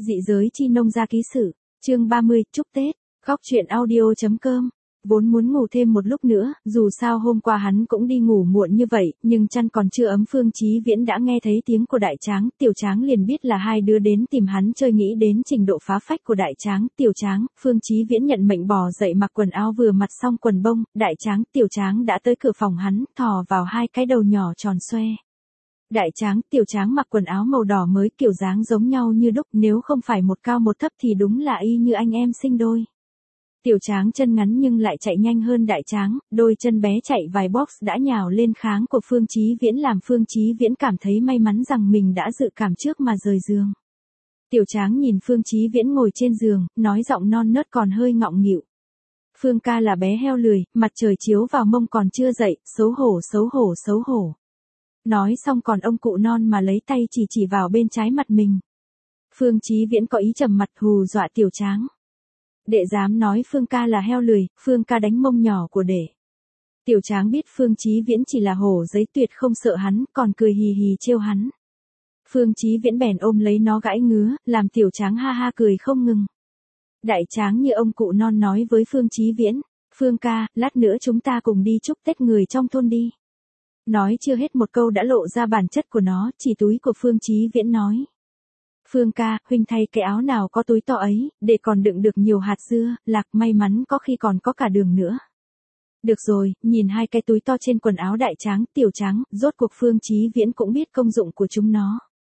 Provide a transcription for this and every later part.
Dị giới chi nông gia ký sự, chương 30, chúc Tết, góc truyện audio.com. Vốn muốn ngủ thêm một lúc nữa, dù sao hôm qua hắn cũng đi ngủ muộn như vậy, nhưng chăn còn chưa ấm. Phương Chí Viễn đã nghe thấy tiếng của Đại Tráng, Tiểu Tráng liền biết là hai đứa đến tìm hắn chơi. Nghĩ đến trình độ phá phách của Đại Tráng, Tiểu Tráng, Phương Chí Viễn nhận mệnh bò dậy mặc quần áo, vừa mặc xong quần bông, Đại Tráng, Tiểu Tráng đã tới cửa phòng hắn, thò vào hai cái đầu nhỏ tròn xoe. Đại Tráng, Tiểu Tráng mặc quần áo màu đỏ mới, kiểu dáng giống nhau như đúc, nếu không phải một cao một thấp thì đúng là y như anh em sinh đôi. Tiểu Tráng chân ngắn nhưng lại chạy nhanh hơn Đại Tráng, đôi chân bé chạy vài box đã nhào lên kháng của Phương Chí Viễn, làm Phương Chí Viễn cảm thấy may mắn rằng mình đã dự cảm trước mà rời giường. Tiểu Tráng nhìn Phương Chí Viễn ngồi trên giường, nói giọng non nớt còn hơi ngọng nghịu. Phương ca là bé heo lười, mặt trời chiếu vào mông còn chưa dậy, xấu hổ xấu hổ xấu hổ. Nói xong còn ông cụ non mà lấy tay chỉ vào bên trái mặt mình. Phương Chí Viễn có ý trầm mặt hù dọa Tiểu Tráng. Đệ dám nói Phương ca là heo lười, Phương ca đánh mông nhỏ của đệ. Tiểu Tráng biết Phương Chí Viễn chỉ là hổ giấy, tuyệt không sợ hắn, còn cười hì hì trêu hắn. Phương Chí Viễn bèn ôm lấy nó gãi ngứa, làm Tiểu Tráng ha ha cười không ngừng. Đại Tráng như ông cụ non nói với Phương Chí Viễn, Phương ca, lát nữa chúng ta cùng đi chúc Tết người trong thôn đi. Nói chưa hết một câu đã lộ ra bản chất của nó, chỉ túi của Phương Chí Viễn nói. Phương ca, huynh thay cái áo nào có túi to ấy, để còn đựng được nhiều hạt dưa, lạc, may mắn có khi còn có cả đường nữa. Được rồi, nhìn hai cái túi to trên quần áo Đại Tráng, Tiểu Tráng, rốt cuộc Phương Chí Viễn cũng biết công dụng của chúng nó.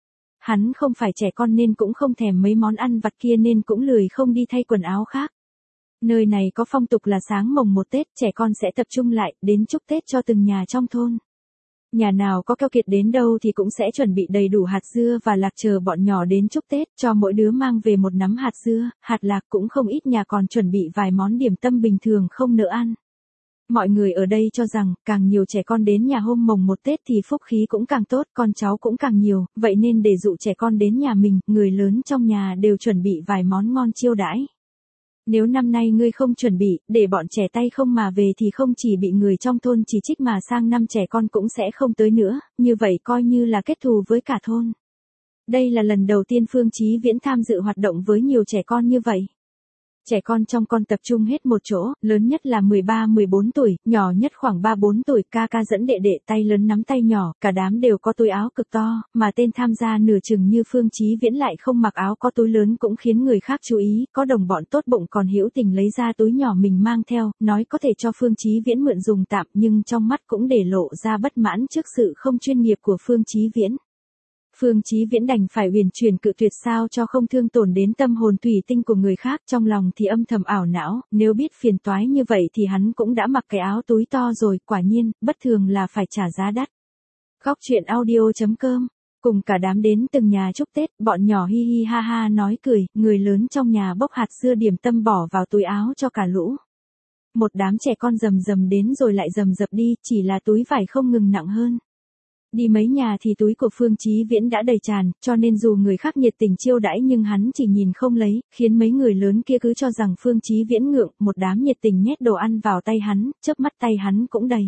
Hắn không phải trẻ con nên cũng không thèm mấy món ăn vặt kia, nên cũng lười không đi thay quần áo khác. Nơi này có phong tục là sáng mồng 1 Tết, trẻ con sẽ tập trung lại, đến chúc Tết cho từng nhà trong thôn. Nhà nào có keo kiệt đến đâu thì cũng sẽ chuẩn bị đầy đủ hạt dưa và lạc chờ bọn nhỏ đến chúc Tết, cho mỗi đứa mang về một nắm hạt dưa, hạt lạc, cũng không ít nhà còn chuẩn bị vài món điểm tâm bình thường không nỡ ăn. Mọi người ở đây cho rằng, càng nhiều trẻ con đến nhà hôm mồng 1 Tết thì phúc khí cũng càng tốt, con cháu cũng càng nhiều, vậy nên để dụ trẻ con đến nhà mình, người lớn trong nhà đều chuẩn bị vài món ngon chiêu đãi. Nếu năm nay ngươi không chuẩn bị, để bọn trẻ tay không mà về thì không chỉ bị người trong thôn chỉ trích mà sang năm trẻ con cũng sẽ không tới nữa, như vậy coi như là kết thù với cả thôn. Đây là lần đầu tiên Phương Chí Viễn tham dự hoạt động với nhiều trẻ con như vậy. Trẻ con trong con tập trung hết một chỗ, lớn nhất là 13-14 tuổi, nhỏ nhất khoảng 3-4 tuổi, ca ca dẫn đệ đệ, tay lớn nắm tay nhỏ, cả đám đều có túi áo cực to, mà tên tham gia nửa chừng như Phương Chí Viễn lại không mặc áo có túi lớn cũng khiến người khác chú ý, có đồng bọn tốt bụng còn hữu tình lấy ra túi nhỏ mình mang theo, nói có thể cho Phương Chí Viễn mượn dùng tạm, nhưng trong mắt cũng để lộ ra bất mãn trước sự không chuyên nghiệp của Phương Chí Viễn. Phương Chí Viễn đành phải uyển chuyển cự tuyệt sao cho không thương tổn đến tâm hồn thủy tinh của người khác, trong lòng thì âm thầm ảo não, nếu biết phiền toái như vậy thì hắn cũng đã mặc cái áo túi to rồi, quả nhiên, bất thường là phải trả giá đắt. Góc truyện audio.com, cùng cả đám đến từng nhà chúc Tết, bọn nhỏ hi hi ha ha nói cười, người lớn trong nhà bốc hạt dưa điểm tâm bỏ vào túi áo cho cả lũ. Một đám trẻ con rầm rầm đến rồi lại rầm rập đi, chỉ là túi vải không ngừng nặng hơn. Đi mấy nhà thì túi của Phương Chí Viễn đã đầy tràn, cho nên dù người khác nhiệt tình chiêu đãi nhưng hắn chỉ nhìn không lấy, khiến mấy người lớn kia cứ cho rằng Phương Chí Viễn ngượng, một đám nhiệt tình nhét đồ ăn vào tay hắn, chớp mắt tay hắn cũng đầy.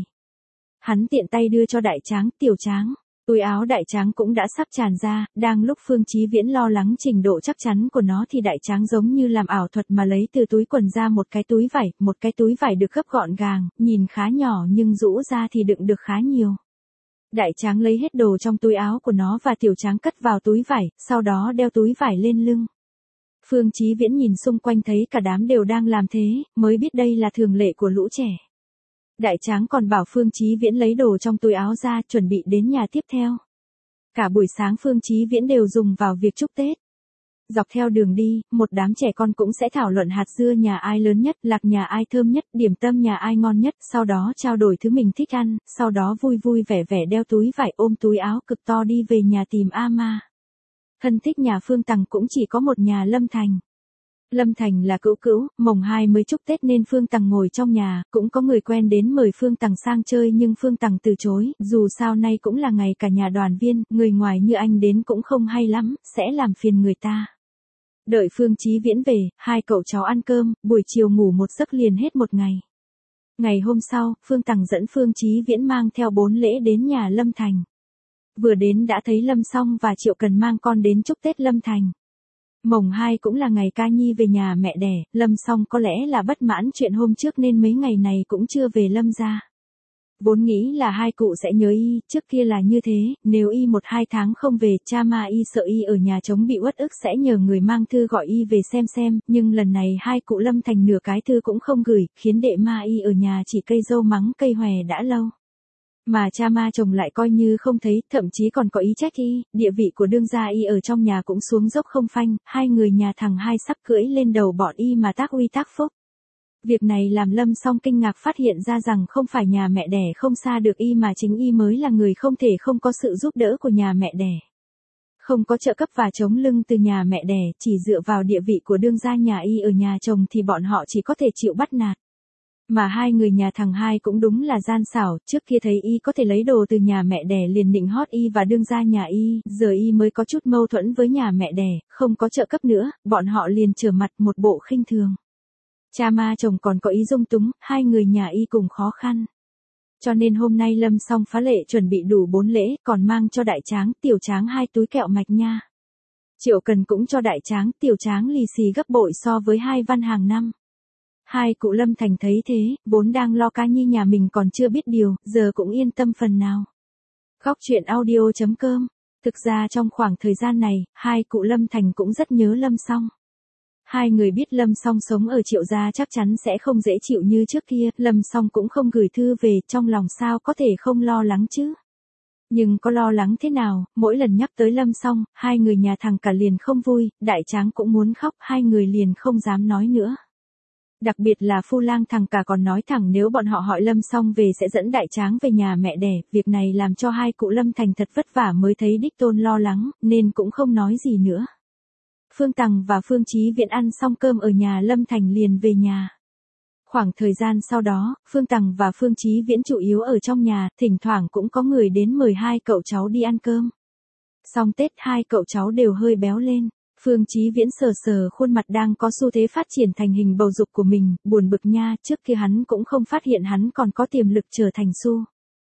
Hắn tiện tay đưa cho Đại Tráng, Tiểu Tráng, túi áo Đại Tráng cũng đã sắp tràn ra, đang lúc Phương Chí Viễn lo lắng trình độ chắc chắn của nó thì Đại Tráng giống như làm ảo thuật mà lấy từ túi quần ra một cái túi vải được gấp gọn gàng, nhìn khá nhỏ nhưng rũ ra thì đựng được khá nhiều. Đại Tráng lấy hết đồ trong túi áo của nó và Tiểu Tráng cất vào túi vải, sau đó đeo túi vải lên lưng. Phương Chí Viễn nhìn xung quanh thấy cả đám đều đang làm thế, mới biết đây là thường lệ của lũ trẻ. Đại Tráng còn bảo Phương Chí Viễn lấy đồ trong túi áo ra, chuẩn bị đến nhà tiếp theo. Cả buổi sáng Phương Chí Viễn đều dùng vào việc chúc Tết. Dọc theo đường đi, một đám trẻ con cũng sẽ thảo luận hạt dưa nhà ai lớn nhất, lạc nhà ai thơm nhất, điểm tâm nhà ai ngon nhất, sau đó trao đổi thứ mình thích ăn, sau đó vui vui vẻ vẻ đeo túi vải ôm túi áo cực to đi về nhà tìm A Ma. Thân thích nhà Phương Tằng cũng chỉ có một nhà Lâm Thành. Lâm Thành là cữu, mồng 2 mới chúc Tết nên Phương Tằng ngồi trong nhà, cũng có người quen đến mời Phương Tằng sang chơi nhưng Phương Tằng từ chối, dù sao nay cũng là ngày cả nhà đoàn viên, người ngoài như anh đến cũng không hay lắm, sẽ làm phiền người ta. Đợi Phương Chí Viễn về, hai cậu cháu ăn cơm, buổi chiều ngủ một giấc liền hết một ngày. Ngày hôm sau, Phương Tằng dẫn Phương Chí Viễn mang theo 4 lễ đến nhà Lâm Thành. Vừa đến đã thấy Lâm Song và Triệu Cần mang con đến chúc Tết Lâm Thành. Mồng 2 cũng là ngày ca nhi về nhà mẹ đẻ, Lâm Song có lẽ là bất mãn chuyện hôm trước nên mấy ngày này cũng chưa về Lâm gia. Vốn nghĩ là hai cụ sẽ nhớ y, trước kia là như thế, nếu y 1-2 tháng không về, cha ma y sợ y ở nhà trống bị uất ức sẽ nhờ người mang thư gọi y về xem, nhưng lần này hai cụ Lâm Thành nửa cái thư cũng không gửi, khiến đệ ma y ở nhà chỉ cây dâu mắng cây hòe đã lâu. Mà cha ma chồng lại coi như không thấy, thậm chí còn có ý trách y, địa vị của đương gia y ở trong nhà cũng xuống dốc không phanh, hai người nhà thằng hai sắp cưỡi lên đầu bọn y mà tác uy tác phúc. Việc này làm Lâm Song kinh ngạc phát hiện ra rằng không phải nhà mẹ đẻ không xa được y mà chính y mới là người không thể không có sự giúp đỡ của nhà mẹ đẻ. Không có trợ cấp và chống lưng từ nhà mẹ đẻ, chỉ dựa vào địa vị của đương gia nhà y ở nhà chồng thì bọn họ chỉ có thể chịu bắt nạt. Mà hai người nhà thằng hai cũng đúng là gian xảo, trước kia thấy y có thể lấy đồ từ nhà mẹ đẻ liền nịnh hót y và đương gia nhà y, giờ y mới có chút mâu thuẫn với nhà mẹ đẻ, không có trợ cấp nữa, bọn họ liền trở mặt một bộ khinh thường. Cha ma chồng còn có ý dung túng, hai người nhà y cùng khó khăn. Cho nên hôm nay Lâm Song phá lệ chuẩn bị đủ 4 lễ, còn mang cho đại tráng, tiểu tráng 2 túi kẹo mạch nha. Triệu Cần cũng cho đại tráng, tiểu tráng lì xì gấp bội so với hai văn hàng năm. Hai cụ Lâm Thành thấy thế, vốn đang lo ca nhi nhà mình còn chưa biết điều, giờ cũng yên tâm phần nào. Góc truyện audio.com. Thực ra trong khoảng thời gian này, hai cụ Lâm Thành cũng rất nhớ Lâm Song. Hai người biết Lâm Song sống ở Triệu gia chắc chắn sẽ không dễ chịu như trước kia, Lâm Song cũng không gửi thư về, trong lòng sao có thể không lo lắng chứ. Nhưng có lo lắng thế nào, mỗi lần nhắc tới Lâm Song, hai người nhà thằng cả liền không vui, đại tráng cũng muốn khóc, hai người liền không dám nói nữa. Đặc biệt là phu lang thằng cả còn nói thẳng nếu bọn họ hỏi Lâm Song về sẽ dẫn đại tráng về nhà mẹ đẻ, việc này làm cho hai cụ Lâm Thành thật vất vả mới thấy đích tôn lo lắng, nên cũng không nói gì nữa. Phương Tằng và Phương Chí Viễn ăn xong cơm ở nhà Lâm Thành liền về nhà. Khoảng thời gian sau đó, Phương Tằng và Phương Chí Viễn chủ yếu ở trong nhà, thỉnh thoảng cũng có người đến mời hai cậu cháu đi ăn cơm. Xong Tết hai cậu cháu đều hơi béo lên. Phương Chí Viễn sờ sờ khuôn mặt đang có xu thế phát triển thành hình bầu dục của mình, buồn bực nha, trước kia hắn cũng không phát hiện hắn còn có tiềm lực trở thành su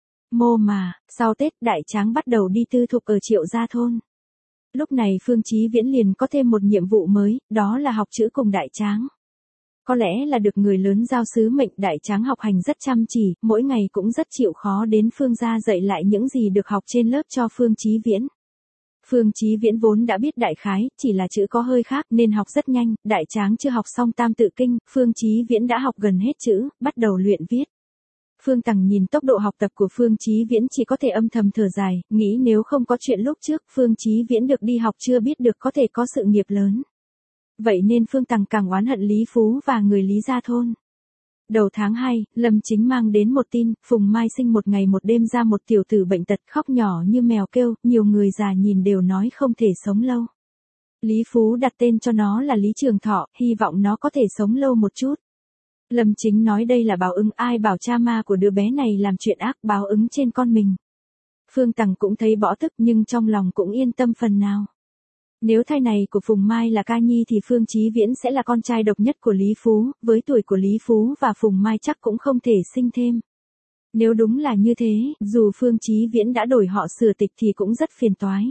mô mà, sau Tết đại tráng bắt đầu đi tư thục ở Triệu gia thôn. Lúc này Phương Chí Viễn liền có thêm một nhiệm vụ mới, đó là học chữ cùng đại tráng. Có lẽ là được người lớn giao sứ mệnh, đại tráng học hành rất chăm chỉ, mỗi ngày cũng rất chịu khó đến Phương gia dạy lại những gì được học trên lớp cho Phương Chí Viễn. Phương Chí Viễn vốn đã biết đại khái, chỉ là chữ có hơi khác nên học rất nhanh, đại tráng chưa học xong tam tự kinh, Phương Chí Viễn đã học gần hết chữ, bắt đầu luyện viết. Phương Tằng nhìn tốc độ học tập của Phương Chí Viễn chỉ có thể âm thầm thở dài, nghĩ nếu không có chuyện lúc trước Phương Chí Viễn được đi học chưa biết được có thể có sự nghiệp lớn. Vậy nên Phương Tằng càng oán hận Lý Phú và người Lý gia thôn. Đầu tháng 2, Lâm Chính mang đến một tin, Phùng Mai sinh một ngày một đêm ra một tiểu tử bệnh tật khóc nhỏ như mèo kêu, nhiều người già nhìn đều nói không thể sống lâu. Lý Phú đặt tên cho nó là Lý Trường Thọ, hy vọng nó có thể sống lâu một chút. Lâm Chính nói đây là báo ứng, ai bảo cha ma của đứa bé này làm chuyện ác, báo ứng trên con mình. Phương Tằng cũng thấy bõ tức nhưng trong lòng cũng yên tâm phần nào. Nếu thai này của Phùng Mai là ca nhi thì Phương Chí Viễn sẽ là con trai độc nhất của Lý Phú, với tuổi của Lý Phú và Phùng Mai chắc cũng không thể sinh thêm. Nếu đúng là như thế, dù Phương Chí Viễn đã đổi họ sửa tịch thì cũng rất phiền toái.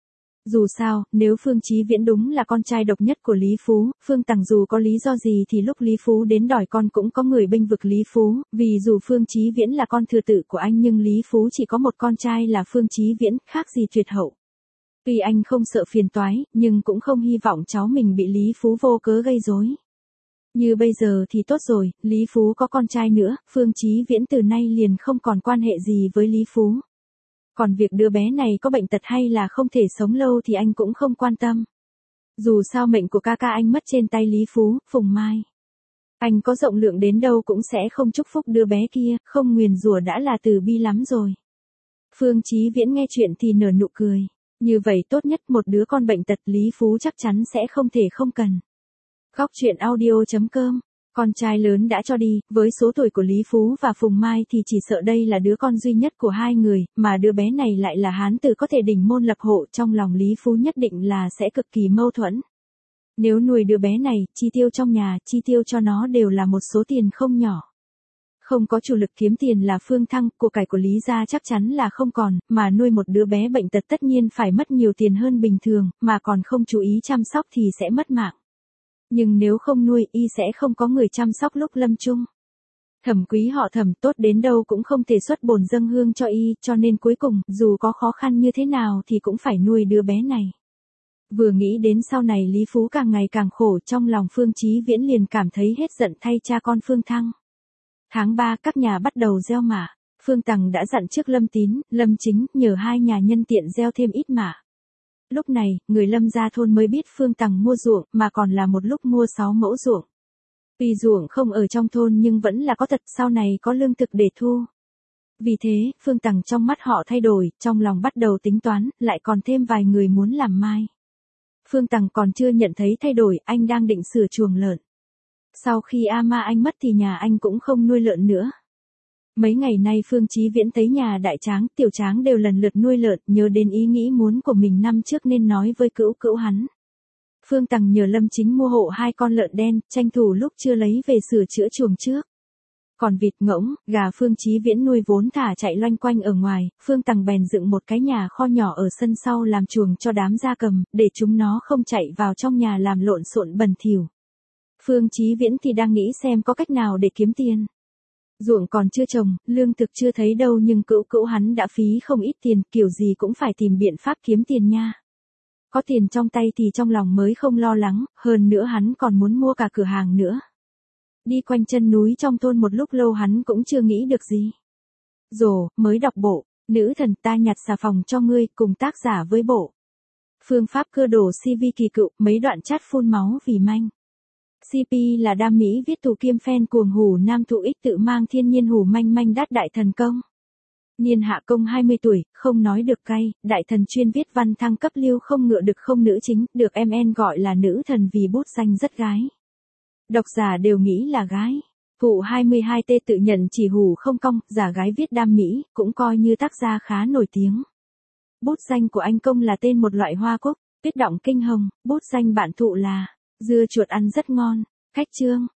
Dù sao, nếu Phương Chí Viễn đúng là con trai độc nhất của Lý Phú, Phương Tằng dù có lý do gì thì lúc Lý Phú đến đòi con cũng có người bênh vực Lý Phú, vì dù Phương Chí Viễn là con thừa tự của anh nhưng Lý Phú chỉ có một con trai là Phương Chí Viễn, khác gì tuyệt hậu. Tuy anh không sợ phiền toái, nhưng cũng không hy vọng cháu mình bị Lý Phú vô cớ gây rối. Như bây giờ thì tốt rồi, Lý Phú có con trai nữa, Phương Chí Viễn từ nay liền không còn quan hệ gì với Lý Phú. Còn việc đứa bé này có bệnh tật hay là không thể sống lâu thì anh cũng không quan tâm. Dù sao mệnh của ca ca anh mất trên tay Lý Phú, Phùng Mai. Anh có rộng lượng đến đâu cũng sẽ không chúc phúc đứa bé kia, không nguyền rủa đã là từ bi lắm rồi. Phương Chí Viễn nghe chuyện thì nở nụ cười. Như vậy tốt nhất một đứa con bệnh tật Lý Phú chắc chắn sẽ không thể không cần. Góc truyện audio.com. Con trai lớn đã cho đi, với số tuổi của Lý Phú và Phùng Mai thì chỉ sợ đây là đứa con duy nhất của hai người, mà đứa bé này lại là hán tử có thể đỉnh môn lập hộ, trong lòng Lý Phú nhất định là sẽ cực kỳ mâu thuẫn. Nếu nuôi đứa bé này, chi tiêu trong nhà, chi tiêu cho nó đều là một số tiền không nhỏ. Không có chủ lực kiếm tiền là Phương Thăng, của cải của Lý gia chắc chắn là không còn, mà nuôi một đứa bé bệnh tật tất nhiên phải mất nhiều tiền hơn bình thường, mà còn không chú ý chăm sóc thì sẽ mất mạng. Nhưng nếu không nuôi, y sẽ không có người chăm sóc lúc lâm chung. Thẩm Quý họ Thẩm tốt đến đâu cũng không thể xuất bổn dâng hương cho y, cho nên cuối cùng, dù có khó khăn như thế nào thì cũng phải nuôi đứa bé này. Vừa nghĩ đến sau này Lý Phú càng ngày càng khổ, trong lòng Phương Chí Viễn liền cảm thấy hết giận thay cha con Phương Thăng. Tháng 3 các nhà bắt đầu gieo mả. Phương Tằng đã dặn trước Lâm Tín, Lâm Chính, nhờ hai nhà nhân tiện gieo thêm ít mả. Lúc này, người Lâm gia thôn mới biết Phương Tằng mua ruộng, mà còn là một lúc mua 6 mẫu ruộng. Tuy ruộng không ở trong thôn nhưng vẫn là có thật, sau này có lương thực để thu. Vì thế, Phương Tằng trong mắt họ thay đổi, trong lòng bắt đầu tính toán, lại còn thêm vài người muốn làm mai. Phương Tằng còn chưa nhận thấy thay đổi, anh đang định sửa chuồng lợn. Sau khi ama anh mất thì nhà anh cũng không nuôi lợn nữa. Mấy ngày nay Phương Chí Viễn thấy nhà đại tráng, tiểu tráng đều lần lượt nuôi lợn, nhớ đến ý nghĩ muốn của mình năm trước nên nói với cữu cữu hắn. Phương Tằng nhờ Lâm Chính mua hộ 2 con lợn đen, tranh thủ lúc chưa lấy về sửa chữa chuồng trước. Còn vịt, ngỗng, gà Phương Chí Viễn nuôi vốn thả chạy loanh quanh ở ngoài, Phương Tằng bèn dựng một cái nhà kho nhỏ ở sân sau làm chuồng cho đám gia cầm, để chúng nó không chạy vào trong nhà làm lộn xộn bẩn thỉu. Phương Chí Viễn thì đang nghĩ xem có cách nào để kiếm tiền. Ruộng còn chưa trồng, lương thực chưa thấy đâu nhưng cữu cữu hắn đã phí không ít tiền, kiểu gì cũng phải tìm biện pháp kiếm tiền nha. Có tiền trong tay thì trong lòng mới không lo lắng, hơn nữa hắn còn muốn mua cả cửa hàng nữa. Đi quanh chân núi trong thôn một lúc lâu hắn cũng chưa nghĩ được gì. Mới đọc bộ, Nữ thần ta nhặt xà phòng cho ngươi, cùng tác giả với bộ. Phương pháp cưa đổ CV kỳ cựu, mấy đoạn chat phun máu vì manh. CP là đam mỹ viết tù kiêm fan cuồng hủ nam thụ ích tự mang thiên nhiên hủ manh manh đát đại thần công. Niên hạ công 20 tuổi, không nói được cay, đại thần chuyên viết văn thăng cấp lưu không ngựa được không nữ chính, được MN gọi là nữ thần vì bút danh rất gái. Độc giả đều nghĩ là gái. Cụ 22T tự nhận chỉ hủ không cong, giả gái viết đam mỹ, cũng coi như tác gia khá nổi tiếng. Bút danh của anh Công là tên một loại hoa cúc, viết động kinh hồng, bút danh bạn thụ là dưa chuột ăn rất ngon. Khách chương